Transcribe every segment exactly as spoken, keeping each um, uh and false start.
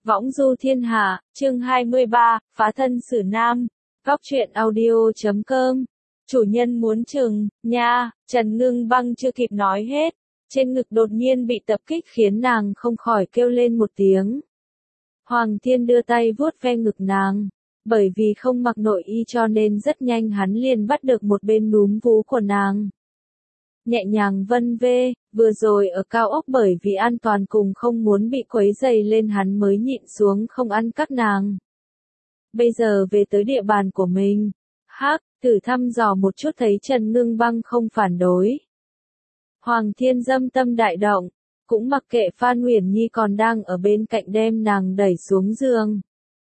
Võng du thiên hạ, chương hai mươi ba, phá thân xử nam. Góc truyện audio chấm com. Chủ nhân muốn chừng, nha, Trần Ngưng Băng chưa kịp nói hết. Trên ngực đột nhiên bị tập kích khiến nàng không khỏi kêu lên một tiếng. Hoàng Thiên đưa tay vuốt ve ngực nàng. Bởi vì không mặc nội y cho nên rất nhanh hắn liền bắt được một bên núm vú của nàng. Nhẹ nhàng vân vê, vừa rồi ở cao ốc bởi vì an toàn cùng không muốn bị quấy rầy lên hắn mới nhịn xuống không ăn các nàng. Bây giờ về tới địa bàn của mình, hắc, thử thăm dò một chút thấy Trần Ngưng Băng không phản đối. Hoàng Thiên dâm tâm đại động, cũng mặc kệ Phan Uyển Nhi còn đang ở bên cạnh đem nàng đẩy xuống giường.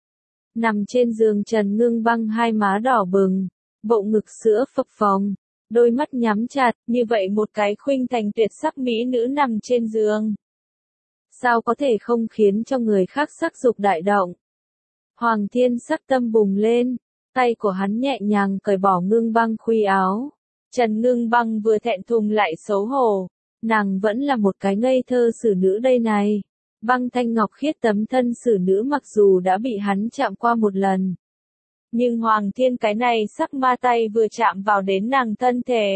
Nằm trên giường Trần Ngưng Băng hai má đỏ bừng, bộ ngực sữa phập phồng. Đôi mắt nhắm chặt, như vậy một cái khuynh thành tuyệt sắc mỹ nữ nằm trên giường. Sao có thể không khiến cho người khác sắc dục đại động? Hoàng Thiên sắc tâm bùng lên, tay của hắn nhẹ nhàng cởi bỏ Ngưng Băng khuy áo. Trần Ngưng Băng vừa thẹn thùng lại xấu hổ, nàng vẫn là một cái ngây thơ xử nữ đây này. Băng thanh ngọc khiết tấm thân xử nữ mặc dù đã bị hắn chạm qua một lần. Nhưng Hoàng Thiên cái này sắc ma tay vừa chạm vào đến nàng thân thể.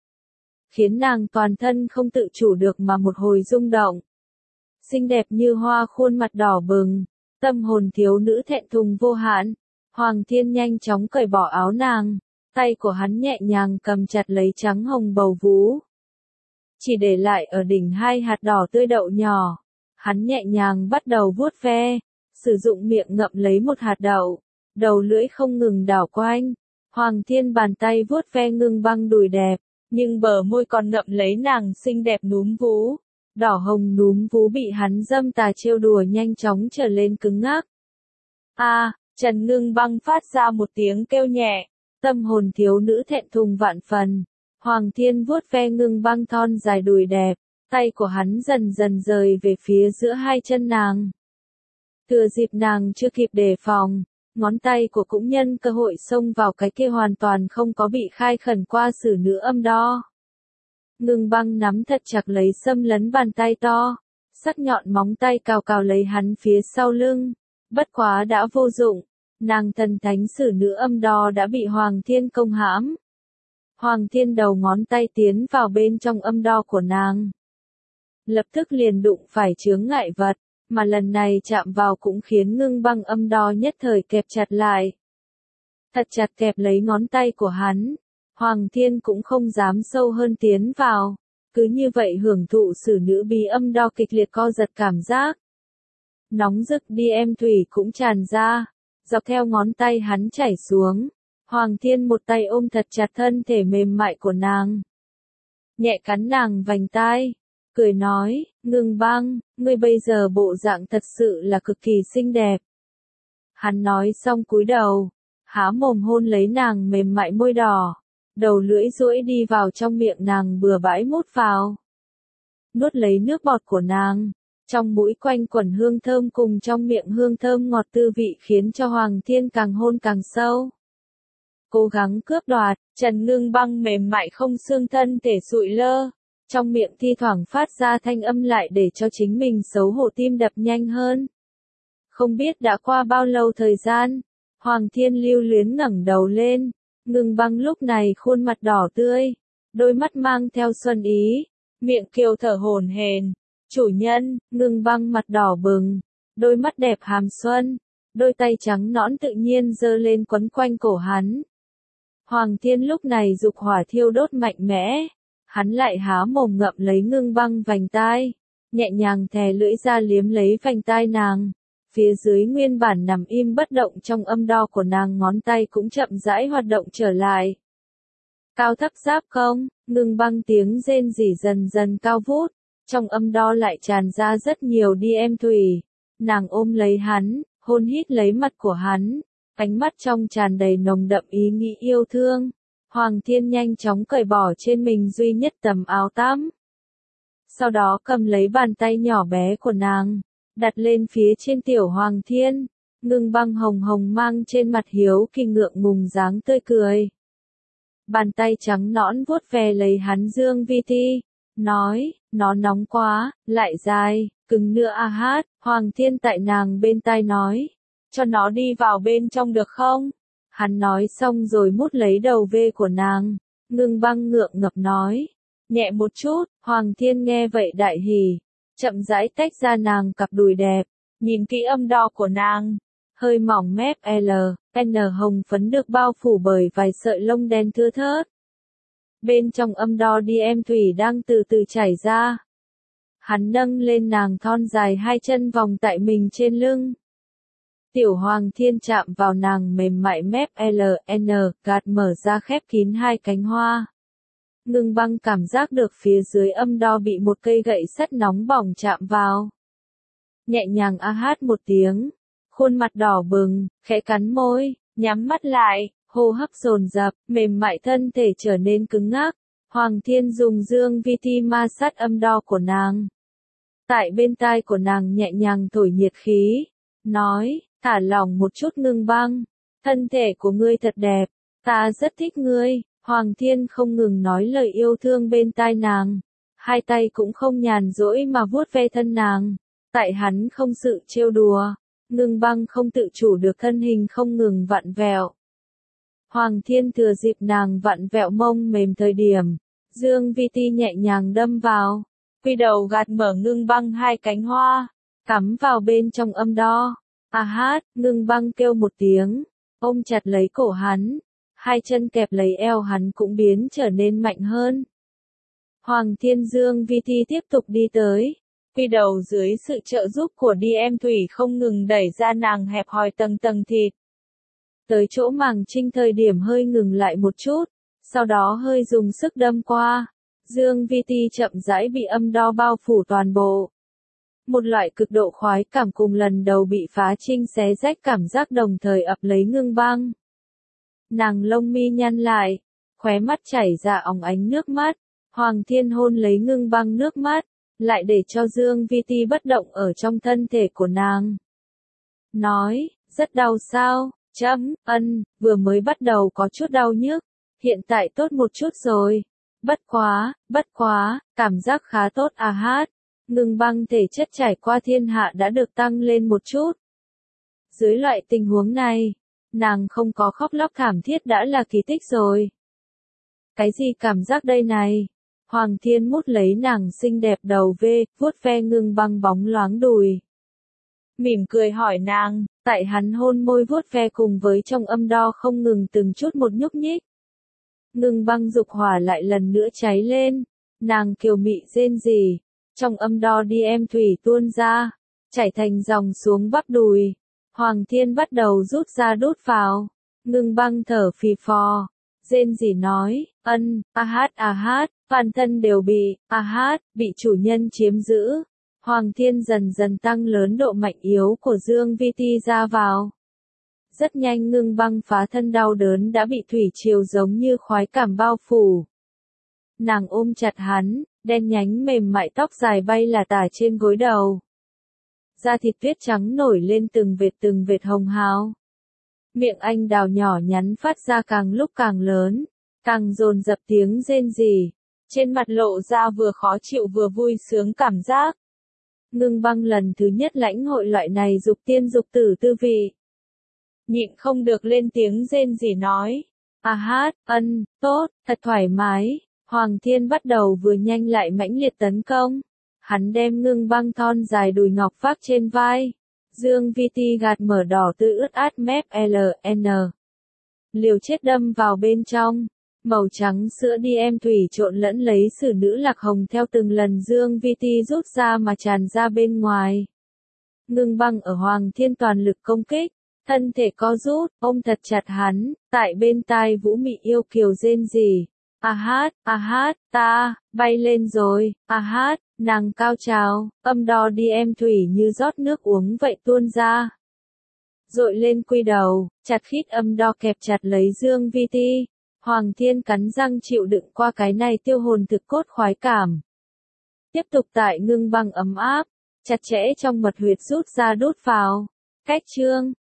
Khiến nàng toàn thân không tự chủ được mà một hồi rung động. Xinh đẹp như hoa khuôn mặt đỏ bừng, tâm hồn thiếu nữ thẹn thùng vô hạn. Hoàng Thiên nhanh chóng cởi bỏ áo nàng, tay của hắn nhẹ nhàng cầm chặt lấy trắng hồng bầu vú. Chỉ để lại ở đỉnh hai hạt đỏ tươi đậu nhỏ, hắn nhẹ nhàng bắt đầu vuốt ve, sử dụng miệng ngậm lấy một hạt đậu. Đầu lưỡi không ngừng đảo quanh, Hoàng Thiên bàn tay vuốt ve Ngưng Băng đùi đẹp, nhưng bờ môi còn ngậm lấy nàng xinh đẹp núm vú. Đỏ hồng núm vú bị hắn dâm tà trêu đùa nhanh chóng trở lên cứng ngắc. A, à, Trần Ngưng Băng phát ra một tiếng kêu nhẹ, tâm hồn thiếu nữ thẹn thùng vạn phần. Hoàng Thiên vuốt ve Ngưng Băng thon dài đùi đẹp, tay của hắn dần dần rời về phía giữa hai chân nàng. Thừa dịp nàng chưa kịp đề phòng, ngón tay của cũng nhân cơ hội xông vào cái kia hoàn toàn không có bị khai khẩn qua xử nữ âm đo. Ngưng Băng nắm thật chặt lấy xâm lấn bàn tay to, sắc nhọn móng tay cào cào lấy hắn phía sau lưng, bất quá đã vô dụng, nàng thần thánh xử nữ âm đo đã bị Hoàng Thiên công hãm. Hoàng Thiên đầu ngón tay tiến vào bên trong âm đo của nàng. Lập tức liền đụng phải chướng ngại vật. Mà lần này chạm vào cũng khiến Ngưng Băng âm đo nhất thời kẹp chặt lại. Thật chặt kẹp lấy ngón tay của hắn, Hoàng Thiên cũng không dám sâu hơn tiến vào, cứ như vậy hưởng thụ xử nữ bí âm đo kịch liệt co giật cảm giác. Nóng rực đi em thủy cũng tràn ra, dọc theo ngón tay hắn chảy xuống, Hoàng Thiên một tay ôm thật chặt thân thể mềm mại của nàng. Nhẹ cắn nàng vành tai. Cười nói, Ngưng Băng, ngươi bây giờ bộ dạng thật sự là cực kỳ xinh đẹp. Hắn nói xong cúi đầu, há mồm hôn lấy nàng mềm mại môi đỏ, đầu lưỡi duỗi đi vào trong miệng nàng bừa bãi mút vào. Nuốt lấy nước bọt của nàng, trong mũi quanh quẩn hương thơm cùng trong miệng hương thơm ngọt tư vị khiến cho Hoàng Thiên càng hôn càng sâu. Cố gắng cướp đoạt, Trần Ngưng Băng mềm mại không xương thân thể sụi lơ. Trong miệng thi thoảng phát ra thanh âm lại để cho chính mình xấu hổ tim đập nhanh hơn. Không biết đã qua bao lâu thời gian, Hoàng Thiên lưu luyến ngẩng đầu lên, Ngưng Băng lúc này khuôn mặt đỏ tươi, đôi mắt mang theo xuân ý, miệng kiều thở hổn hển. Chủ nhân, Ngưng Băng mặt đỏ bừng, đôi mắt đẹp hàm xuân, đôi tay trắng nõn tự nhiên giơ lên quấn quanh cổ hắn. Hoàng Thiên lúc này dục hỏa thiêu đốt mạnh mẽ. Hắn lại há mồm ngậm lấy Ngưng Băng vành tai, nhẹ nhàng thè lưỡi ra liếm lấy vành tai nàng. Phía dưới nguyên bản nằm im bất động trong âm đo của nàng ngón tay cũng chậm rãi hoạt động trở lại. Cao thấp giáp công, Ngưng Băng tiếng rên rỉ dần dần cao vút, trong âm đo lại tràn ra rất nhiều đi em thủy. Nàng ôm lấy hắn, hôn hít lấy mặt của hắn, ánh mắt trong tràn đầy nồng đậm ý nghĩ yêu thương. Hoàng Thiên nhanh chóng cởi bỏ trên mình duy nhất tấm áo tắm. Sau đó cầm lấy bàn tay nhỏ bé của nàng, đặt lên phía trên tiểu Hoàng Thiên. Ngưng Băng hồng hồng mang trên mặt hiếu kỳ ngượng ngùng dáng tươi cười. Bàn tay trắng nõn vuốt ve lấy hắn dương vi thi, nói, Nó nóng quá, lại dài, cứng nữa a hát, Hoàng Thiên tại nàng bên tai nói. Cho nó đi vào bên trong được không? Hắn nói xong rồi mút lấy đầu vê của nàng. Ngưng Băng ngượng ngập nói. Nhẹ một chút, Hoàng Thiên nghe vậy đại hỉ. Chậm rãi tách ra nàng cặp đùi đẹp. Nhìn kỹ âm đo của nàng. Hơi mỏng mép L, N hồng phấn được bao phủ bởi vài sợi lông đen thưa thớt. Bên trong âm đo đi em thủy đang từ từ chảy ra. Hắn nâng lên nàng thon dài hai chân vòng tại mình trên lưng. Tiểu Hoàng Thiên chạm vào nàng mềm mại mép L, N, gạt mở ra khép kín hai cánh hoa. Ngưng Băng cảm giác được phía dưới âm đo bị một cây gậy sắt nóng bỏng chạm vào. Nhẹ nhàng a hát một tiếng. Khuôn mặt đỏ bừng, khẽ cắn môi, nhắm mắt lại, hô hấp dồn dập, mềm mại thân thể trở nên cứng ngắc. Hoàng Thiên dùng dương vi ti ma sát âm đo của nàng. Tại bên tai của nàng nhẹ nhàng thổi nhiệt khí, nói, thả lỏng một chút Ngưng Băng, thân thể của ngươi thật đẹp, ta rất thích ngươi. Hoàng Thiên không ngừng nói lời yêu thương bên tai nàng, hai tay cũng không nhàn rỗi mà vuốt ve thân nàng, tại hắn không sự trêu đùa. Ngưng Băng không tự chủ được thân hình không ngừng vặn vẹo. Hoàng Thiên thừa dịp nàng vặn vẹo mông mềm thời điểm, dương vi ti nhẹ nhàng đâm vào, quy đầu gạt mở Ngưng Băng hai cánh hoa, cắm vào bên trong âm đo. A hát, Ngưng Băng kêu một tiếng, ôm chặt lấy cổ hắn, hai chân kẹp lấy eo hắn cũng biến trở nên mạnh hơn. Hoàng Thiên dương vi ti tiếp tục đi tới. Quy đầu dưới sự trợ giúp của đi em thủy không ngừng đẩy ra nàng hẹp hòi tầng tầng thịt. Tới chỗ màng trinh thời điểm hơi ngừng lại một chút, sau đó hơi dùng sức đâm qua. Dương vi ti chậm rãi bị âm đo bao phủ toàn bộ. Một loại cực độ khoái cảm cùng lần đầu bị phá trinh xé rách cảm giác đồng thời ập lấy Ngưng Băng. Nàng lông mi nhăn lại, khóe mắt chảy ra óng ánh nước mắt. Hoàng Thiên hôn lấy Ngưng Băng nước mắt, lại để cho dương vi ti bất động ở trong thân thể của nàng. Nói, rất đau sao, chấm, ân, vừa mới bắt đầu có chút đau nhức, hiện tại tốt một chút rồi. Bất quá, bất quá, cảm giác khá tốt a hát. Ngưng Băng thể chất trải qua thiên hạ đã được tăng lên một chút. Dưới loại tình huống này, nàng không có khóc lóc thảm thiết đã là kỳ tích rồi. Cái gì cảm giác đây này? Hoàng Thiên mút lấy nàng xinh đẹp đầu vê, vuốt ve Ngưng Băng bóng loáng đùi. Mỉm cười hỏi nàng, tại hắn hôn môi vuốt ve cùng với trong âm đo không ngừng từng chút một nhúc nhích. Ngưng Băng dục hỏa lại lần nữa cháy lên, nàng kiều mị rên rỉ, trong âm đo đi em thủy tuôn ra, chảy thành dòng xuống bắp đùi. Hoàng Thiên bắt đầu rút ra đút vào, Ngưng Băng thở phì phò, rên rỉ nói, ân, a hát a hát, toàn thân đều bị, a hát, bị chủ nhân chiếm giữ. Hoàng Thiên dần dần tăng lớn độ mạnh yếu của dương vi ti ra vào. Rất nhanh Ngưng Băng phá thân đau đớn đã bị thủy triều giống như khoái cảm bao phủ. Nàng ôm chặt hắn, đen nhánh mềm mại tóc dài bay là tả trên gối đầu. Da thịt tuyết trắng nổi lên từng vệt từng vệt hồng hào. Miệng anh đào nhỏ nhắn phát ra càng lúc càng lớn, càng dồn dập tiếng rên rỉ. Trên mặt lộ ra vừa khó chịu vừa vui sướng cảm giác. Ngưng Băng lần thứ nhất lãnh hội loại này dục tiên dục tử tư vị. Nhịn không được lên tiếng rên rỉ nói. A hát, ân, tốt, thật thoải mái. Hoàng Thiên bắt đầu vừa nhanh lại mãnh liệt tấn công. Hắn đem Ngưng Băng thon dài đùi ngọc vác trên vai. Dương vi ti gạt mở đỏ tươi ướt át mép L, N. Liều chết đâm vào bên trong. Màu trắng sữa đi em thủy trộn lẫn lấy sử nữ lạc hồng theo từng lần dương vi ti rút ra mà tràn ra bên ngoài. Ngưng Băng ở Hoàng Thiên toàn lực công kích, thân thể co rút, ôm thật chặt hắn, tại bên tai vũ mị yêu kiều rên rỉ. A hát, a hát, ta, bay lên rồi, a hát, nàng cao trào, âm đo đi em thủy như rót nước uống vậy tuôn ra. Dội lên quy đầu, chặt khít âm đo kẹp chặt lấy dương vi ti. Hoàng Thiên cắn răng chịu đựng qua cái này tiêu hồn thực cốt khoái cảm. Tiếp tục tại Ngưng Băng ấm áp, chặt chẽ trong mật huyệt rút ra đút vào. Cách chương